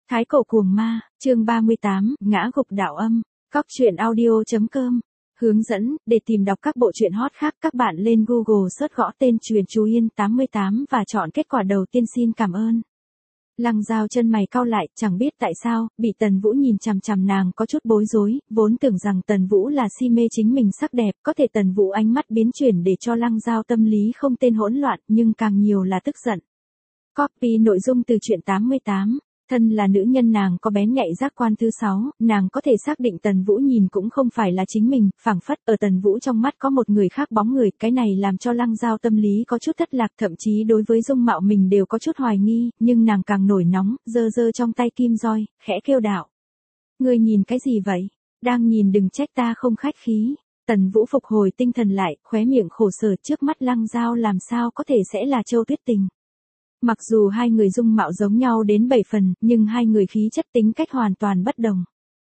Thái cổ cuồng ma, chương 38, ngã gục đạo âm, cóc truyện audio.com. Hướng dẫn, để tìm đọc các bộ truyện hot khác các bạn lên Google search gõ tên Truyện Chú Yên 88 và chọn kết quả đầu tiên. Xin cảm ơn. Lăng Dao chân mày cau lại, chẳng biết tại sao, bị Tần Vũ nhìn chằm chằm nàng có chút bối rối, vốn tưởng rằng Tần Vũ là si mê chính mình sắc đẹp, có thể Tần Vũ ánh mắt biến chuyển để cho Lăng Dao tâm lý không tên hỗn loạn, nhưng càng nhiều là tức giận. Copy nội dung từ truyện 88. Thân là nữ nhân nàng có bén nhạy giác quan thứ 6, nàng có thể xác định Tần Vũ nhìn cũng không phải là chính mình, phảng phất ở Tần Vũ trong mắt có một người khác bóng người, cái này làm cho Lăng Dao tâm lý có chút thất lạc, thậm chí đối với dung mạo mình đều có chút hoài nghi, nhưng nàng càng nổi nóng, giơ trong tay kim roi, khẽ kêu đạo. Ngươi nhìn cái gì vậy? Đang nhìn đừng trách ta không khách khí. Tần Vũ phục hồi tinh thần lại, khóe miệng khổ sở, trước mắt Lăng Dao làm sao có thể sẽ là Châu Tuyết Tình. Mặc dù hai người dung mạo giống nhau đến 7 phần, nhưng hai người khí chất tính cách hoàn toàn bất đồng.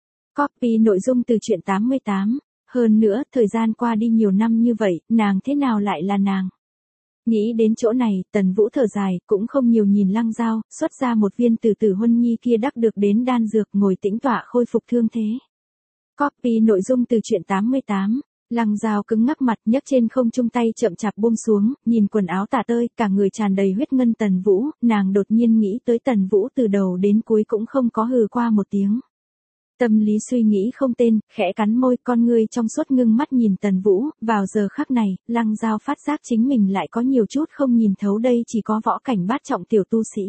Copy nội dung từ truyện 88. Hơn nữa, thời gian qua đi nhiều năm như vậy, nàng thế nào lại là nàng? Nghĩ đến chỗ này, Tần Vũ thở dài, cũng không nhiều nhìn Lăng Dao, xuất ra một viên từ tử huân nhi kia đắc được đến đan dược, ngồi tĩnh tọa khôi phục thương thế. Copy nội dung từ truyện 88. Lăng Dao cứng ngắc mặt, nhấc trên không trung tay chậm chạp buông xuống, nhìn quần áo tả tơi, cả người tràn đầy huyết ngân Tần Vũ, nàng đột nhiên nghĩ tới Tần Vũ từ đầu đến cuối cũng không có hừ qua một tiếng. Tâm lý suy nghĩ không tên, khẽ cắn môi, con ngươi trong suốt ngưng mắt nhìn Tần Vũ, vào giờ khắc này, Lăng Dao phát giác chính mình lại có nhiều chút không nhìn thấu đây chỉ có võ cảnh bát trọng tiểu tu sĩ.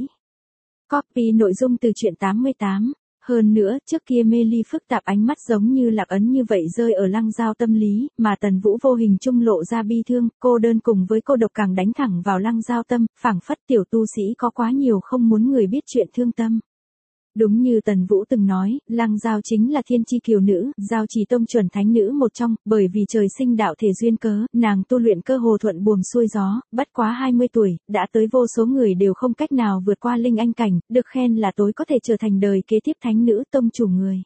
Copy nội dung từ truyện 88. Hơn nữa, trước kia mê ly phức tạp ánh mắt giống như lạc ấn như vậy rơi ở Lăng Dao tâm lý, mà Tần Vũ vô hình trung lộ ra bi thương, cô đơn cùng với cô độc càng đánh thẳng vào Lăng Dao tâm, phảng phất tiểu tu sĩ có quá nhiều không muốn người biết chuyện thương tâm. Đúng như Tần Vũ từng nói, Lăng Dao chính là thiên chi kiều nữ, Giao Trì tông chuẩn thánh nữ một trong, bởi vì trời sinh đạo thể duyên cớ, nàng tu luyện cơ hồ thuận buồm xuôi gió, bất quá 20 tuổi, đã tới vô số người đều không cách nào vượt qua linh anh cảnh, được khen là tối có thể trở thành đời kế tiếp thánh nữ tông chủ người.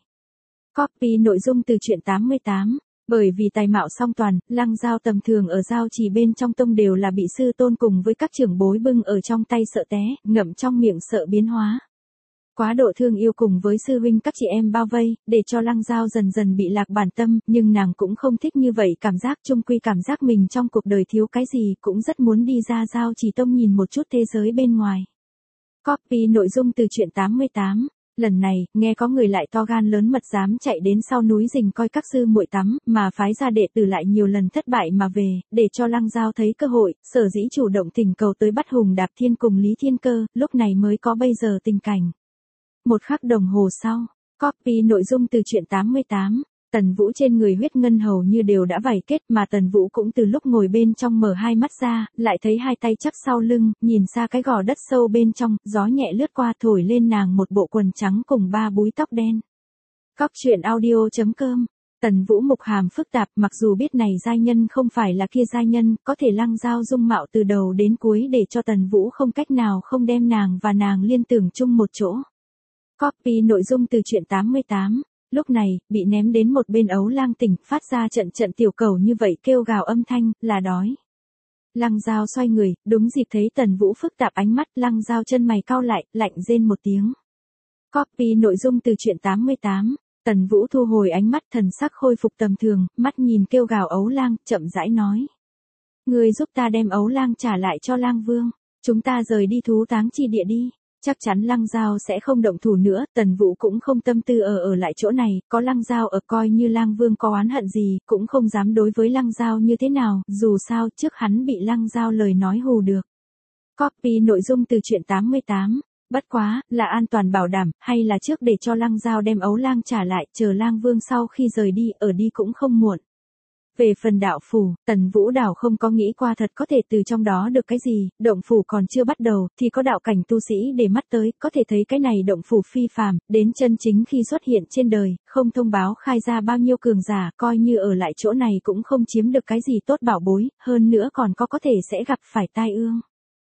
Copy nội dung từ truyện 88. Bởi vì tài mạo song toàn, Lăng Dao tầm thường ở Giao Trì bên trong tông đều là bị sư tôn cùng với các trưởng bối bưng ở trong tay sợ té, ngậm trong miệng sợ biến hóa. Quá độ thương yêu cùng với sư huynh các chị em bao vây, để cho Lăng Dao dần dần bị lạc bản tâm, nhưng nàng cũng không thích như vậy cảm giác, chung quy cảm giác mình trong cuộc đời thiếu cái gì, cũng rất muốn đi ra Giao Trì tông nhìn một chút thế giới bên ngoài. Copy nội dung từ truyện 88. Lần này, nghe có người lại to gan lớn mật dám chạy đến sau núi rình coi các sư muội tắm, mà phái ra đệ tử lại nhiều lần thất bại mà về, để cho Lăng Dao thấy cơ hội, sở dĩ chủ động thỉnh cầu tới bắt Hùng Đạp Thiên cùng Lý Thiên Cơ, lúc này mới có bây giờ tình cảnh. Một khắc đồng hồ sau, copy nội dung từ truyện 88. Tần Vũ trên người huyết ngân hầu như đều đã vảy kết, mà Tần Vũ cũng từ lúc ngồi bên trong mở hai mắt ra, lại thấy hai tay chắp sau lưng, nhìn xa cái gò đất sâu bên trong, gió nhẹ lướt qua thổi lên nàng một bộ quần trắng cùng 3 búi tóc đen. Cóc truyện audio.com. Tần Vũ mục hàm phức tạp, mặc dù biết này giai nhân không phải là kia giai nhân, có thể Lăng Dao dung mạo từ đầu đến cuối để cho Tần Vũ không cách nào không đem nàng và nàng liên tưởng chung một chỗ. Copy nội dung từ truyện 88. Lúc này, bị ném đến một bên ấu lang tỉnh, phát ra trận tiểu cầu như vậy kêu gào âm thanh, là đói. Lăng Dao xoay người, đúng dịp thấy Tần Vũ phức tạp ánh mắt, Lăng Dao chân mày cau lại, lạnh rên một tiếng. Copy nội dung từ truyện 88. Tần Vũ thu hồi ánh mắt, thần sắc khôi phục tầm thường, mắt nhìn kêu gào ấu lang, chậm rãi nói. Ngươi giúp ta đem ấu lang trả lại cho lang vương, chúng ta rời đi thú táng chi địa đi. Chắc chắn Lăng Dao sẽ không động thủ nữa, Tần Vũ cũng không tâm tư ở lại chỗ này, có Lăng Dao ở coi như Lang Vương có oán hận gì, cũng không dám đối với Lăng Dao như thế nào, dù sao trước hắn bị Lăng Dao lời nói hù được. Copy nội dung từ truyện 88. Bất quá, là an toàn bảo đảm, hay là trước để cho Lăng Dao đem ấu lang trả lại, chờ Lang Vương sau khi rời đi, ở đi cũng không muộn. Về phần đạo phủ, Tần Vũ đảo không có nghĩ qua thật có thể từ trong đó được cái gì, động phủ còn chưa bắt đầu, thì có đạo cảnh tu sĩ để mắt tới, có thể thấy cái này động phủ phi phàm, đến chân chính khi xuất hiện trên đời, không thông báo khai ra bao nhiêu cường giả, coi như ở lại chỗ này cũng không chiếm được cái gì tốt bảo bối, hơn nữa còn có thể sẽ gặp phải tai ương.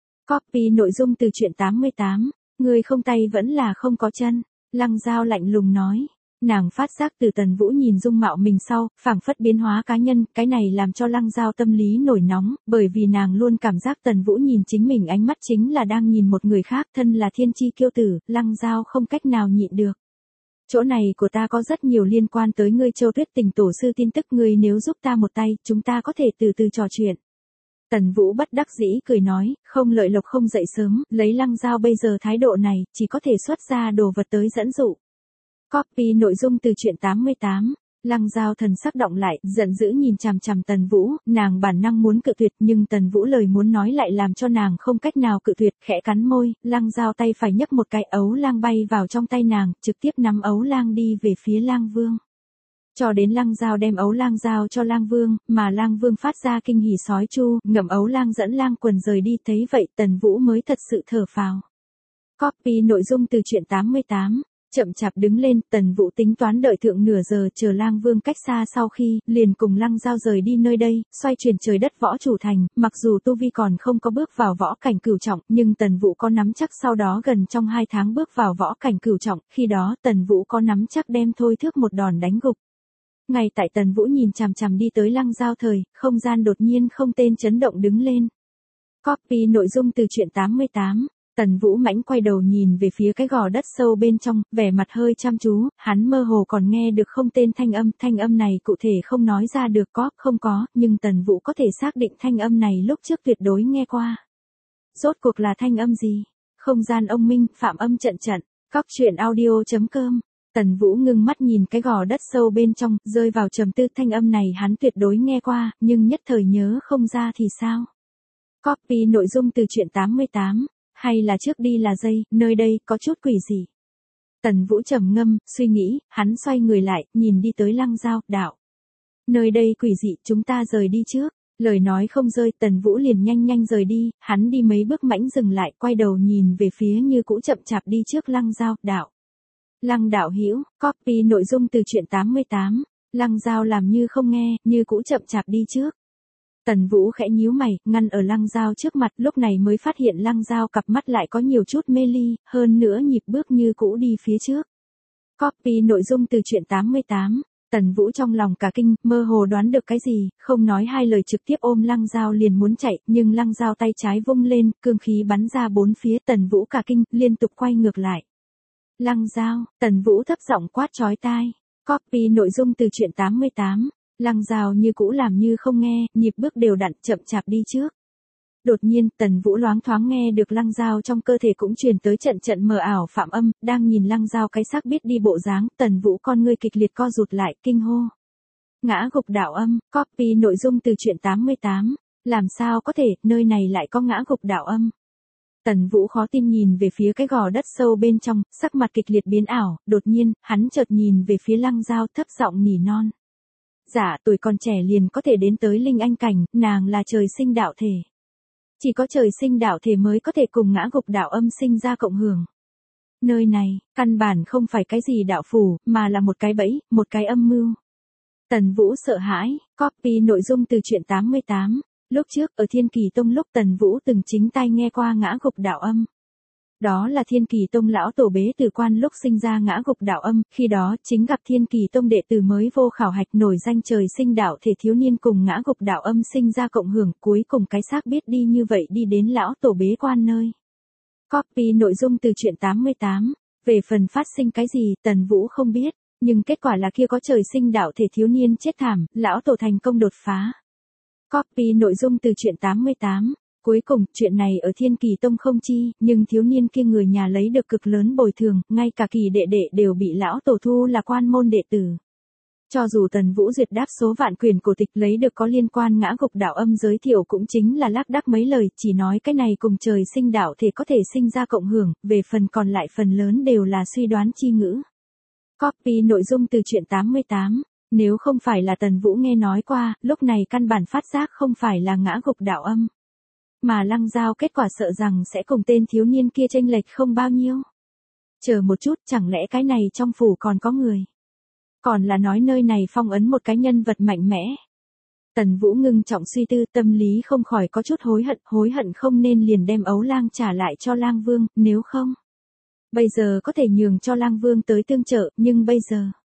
Copy nội dung từ truyện 88. Người không tay vẫn là không có chân, Lăng Dao lạnh lùng nói. Nàng phát giác từ Tần Vũ nhìn dung mạo mình sau, phảng phất biến hóa cá nhân, cái này làm cho Lăng Giao tâm lý nổi nóng, bởi vì nàng luôn cảm giác Tần Vũ nhìn chính mình ánh mắt chính là đang nhìn một người khác, thân là thiên chi kiêu tử, Lăng Giao không cách nào nhịn được. Chỗ này của ta có rất nhiều liên quan tới ngươi Châu Tuyết Tình tổ sư tin tức, ngươi nếu giúp ta một tay, chúng ta có thể từ từ trò chuyện. Tần Vũ bất đắc dĩ cười nói, không lợi lộc không dậy sớm, lấy Lăng Giao bây giờ thái độ này, chỉ có thể xuất ra đồ vật tới dẫn dụ. Copy nội dung từ truyện 88. Lăng Giao thần sắc động lại, giận dữ nhìn chằm chằm Tần Vũ, nàng bản năng muốn cự tuyệt nhưng Tần Vũ lời muốn nói lại làm cho nàng không cách nào cự tuyệt, khẽ cắn môi, Lăng Giao tay phải nhấc một cái ấu lang bay vào trong tay nàng, trực tiếp nắm ấu lang đi về phía Lang Vương. Cho đến Lăng Giao đem ấu lang giao cho Lang Vương, mà Lang Vương phát ra kinh hỉ sói chu, ngậm ấu lang dẫn lang quần rời đi, thấy vậy Tần Vũ mới thật sự thở phào. Copy nội dung từ truyện 88. Chậm chạp đứng lên, Tần Vũ tính toán đợi thượng nửa giờ chờ Lang Vương cách xa sau khi, liền cùng Lăng Giao rời đi nơi đây, xoay chuyển trời đất võ chủ thành, mặc dù tu vi còn không có bước vào võ cảnh cửu trọng, nhưng Tần Vũ có nắm chắc sau đó gần trong 2 tháng bước vào võ cảnh cửu trọng, khi đó Tần Vũ có nắm chắc đem Thôi Thước một đòn đánh gục. Ngay tại Tần Vũ nhìn chằm chằm đi tới Lăng Giao thời, không gian đột nhiên không tên chấn động đứng lên. Copy nội dung từ truyện 88. Tần Vũ mãnh quay đầu nhìn về phía cái gò đất sâu bên trong, vẻ mặt hơi chăm chú, hắn mơ hồ còn nghe được không tên thanh âm này cụ thể không nói ra được có, không có, nhưng Tần Vũ có thể xác định thanh âm này lúc trước tuyệt đối nghe qua. Rốt cuộc là thanh âm gì? Không gian ông minh, phạm âm trận. Coctruyện.audio.com. Tần Vũ ngưng mắt nhìn cái gò đất sâu bên trong, rơi vào trầm tư, thanh âm này hắn tuyệt đối nghe qua, nhưng nhất thời nhớ không ra thì sao? Copy nội dung từ truyện 88. Hay là trước đi là dây, nơi đây có chút quỷ gì? Tần Vũ trầm ngâm, suy nghĩ, hắn xoay người lại, nhìn đi tới Lăng Giao, đạo. Nơi đây quỷ dị, chúng ta rời đi trước. Lời nói không rơi, Tần Vũ liền nhanh rời đi, hắn đi mấy bước mãnh dừng lại, quay đầu nhìn về phía như cũ chậm chạp đi trước Lăng Giao, đạo. Lăng đạo hữu, copy nội dung từ truyện 88. Lăng Giao làm như không nghe, như cũ chậm chạp đi trước. Tần Vũ khẽ nhíu mày, ngăn ở Lăng Giao trước mặt, lúc này mới phát hiện Lăng Giao cặp mắt lại có nhiều chút mê ly, hơn nữa nhịp bước như cũ đi phía trước. Copy nội dung từ truyện 88. Tần Vũ trong lòng cả kinh, mơ hồ đoán được cái gì, không nói hai lời trực tiếp ôm Lăng Giao liền muốn chạy, nhưng Lăng Giao tay trái vung lên, cương khí bắn ra bốn phía, Tần Vũ cả kinh, liên tục quay ngược lại. Lăng Giao, Tần Vũ thấp giọng quát chói tai. Copy nội dung từ truyện 88. Lăng Giao như cũ làm như không nghe, nhịp bước đều đặn chậm chạp đi trước. Đột nhiên, Tần Vũ loáng thoáng nghe được Lăng Giao trong cơ thể cũng truyền tới trận mờ ảo phạm âm, đang nhìn Lăng Giao cái xác biết đi bộ dáng, Tần Vũ con ngươi kịch liệt co rụt lại, kinh hô. Ngã gục đạo âm, copy nội dung từ truyện 88. Làm sao có thể, nơi này lại có ngã gục đạo âm? Tần Vũ khó tin nhìn về phía cái gò đất sâu bên trong, sắc mặt kịch liệt biến ảo, đột nhiên, hắn chợt nhìn về phía Lăng Giao thấp giọng nỉ non. Dạ, tuổi còn trẻ liền có thể đến tới linh anh cảnh, nàng là trời sinh đạo thể. Chỉ có trời sinh đạo thể mới có thể cùng ngã gục đạo âm sinh ra cộng hưởng. Nơi này, căn bản không phải cái gì đạo phủ, mà là một cái bẫy, một cái âm mưu. Tần Vũ sợ hãi, copy nội dung từ truyện 88. Lúc trước, ở Thiên Kỳ Tông lúc Tần Vũ từng chính tai nghe qua ngã gục đạo âm. Đó là Thiên Kỳ Tông lão tổ Bế Tử Quan lúc sinh ra ngã gục đạo âm, khi đó chính gặp Thiên Kỳ Tông đệ tử mới vô khảo hạch nổi danh trời sinh đạo thể thiếu niên cùng ngã gục đạo âm sinh ra cộng hưởng, cuối cùng cái xác biết đi như vậy đi đến lão tổ Bế Quan nơi. Copy nội dung từ truyện 88. Về phần phát sinh cái gì, Tần Vũ không biết, nhưng kết quả là kia có trời sinh đạo thể thiếu niên chết thảm, lão tổ thành công đột phá. Copy nội dung từ truyện 88. Cuối cùng, chuyện này ở Thiên Kỳ Tông không chi, nhưng thiếu niên kia người nhà lấy được cực lớn bồi thường, ngay cả Kỳ đệ đệ đều bị lão tổ thu là quan môn đệ tử. Cho dù Tần Vũ duyệt đáp số vạn quyền cổ tịch lấy được có liên quan ngã gục đạo âm giới thiệu cũng chính là lác đác mấy lời, chỉ nói cái này cùng trời sinh đạo thể có thể sinh ra cộng hưởng, về phần còn lại phần lớn đều là suy đoán chi ngữ. Copy nội dung từ truyện 88. Nếu không phải là Tần Vũ nghe nói qua, lúc này căn bản phát giác không phải là ngã gục đạo âm. Mà Lăng Giao kết quả sợ rằng sẽ cùng tên thiếu niên kia chênh lệch không bao nhiêu. Chờ một chút, chẳng lẽ cái này trong phủ còn có người? Còn là nói nơi này phong ấn một cái nhân vật mạnh mẽ. Tần Vũ ngưng trọng suy tư, tâm lý không khỏi có chút hối hận không nên liền đem ấu lang trả lại cho Lang Vương, nếu không. Bây giờ có thể nhường cho Lang Vương tới tương trợ, nhưng bây giờ.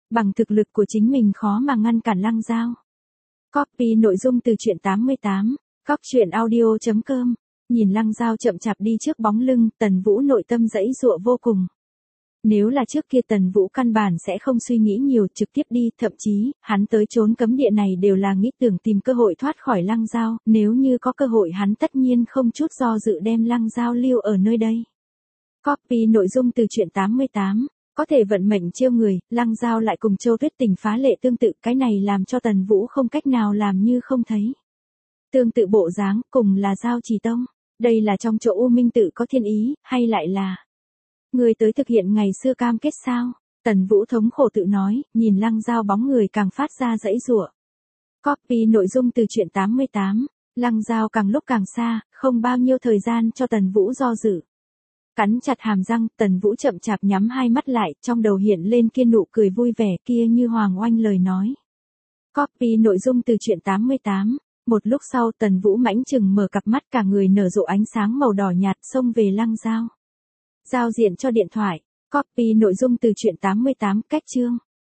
Bằng thực lực của chính mình khó mà ngăn cản Lăng Giao. Copy nội dung từ truyện 88. Góc truyện audio.com. Nhìn Lăng Giao chậm chạp đi trước bóng lưng, Tần Vũ nội tâm giãy giụa vô cùng. Nếu là trước kia Tần Vũ căn bản sẽ không suy nghĩ nhiều, trực tiếp đi, thậm chí, hắn tới trốn cấm địa này đều là nghĩ tưởng tìm cơ hội thoát khỏi Lăng Giao, nếu như có cơ hội hắn tất nhiên không chút do dự đem Lăng Giao lưu ở nơi đây. Copy nội dung từ truyện 88. Có thể vận mệnh chiêu người, Lăng Giao lại cùng Châu Tuyết Tình phá lệ tương tự, cái này làm cho Tần Vũ không cách nào làm như không thấy. Tương tự bộ dáng, cùng là Giao Trì Tông, đây là trong chỗ U Minh tự có thiên ý, hay lại là người tới thực hiện ngày xưa cam kết sao? Tần Vũ thống khổ tự nói, nhìn Lăng Giao bóng người càng phát ra giãy giụa. Copy nội dung từ truyện 88. Lăng Giao càng lúc càng xa, không bao nhiêu thời gian cho Tần Vũ do dự. Cắn chặt hàm răng, Tần Vũ chậm chạp nhắm hai mắt lại, trong đầu hiện lên kia nụ cười vui vẻ kia như hoàng oanh lời nói. Copy nội dung từ truyện 88. Một lúc sau Tần Vũ mãnh chừng mở cặp mắt, cả người nở rộ ánh sáng màu đỏ nhạt, xông về Lăng Giao. Giao diện cho điện thoại. Copy nội dung từ truyện 88. Cách chương.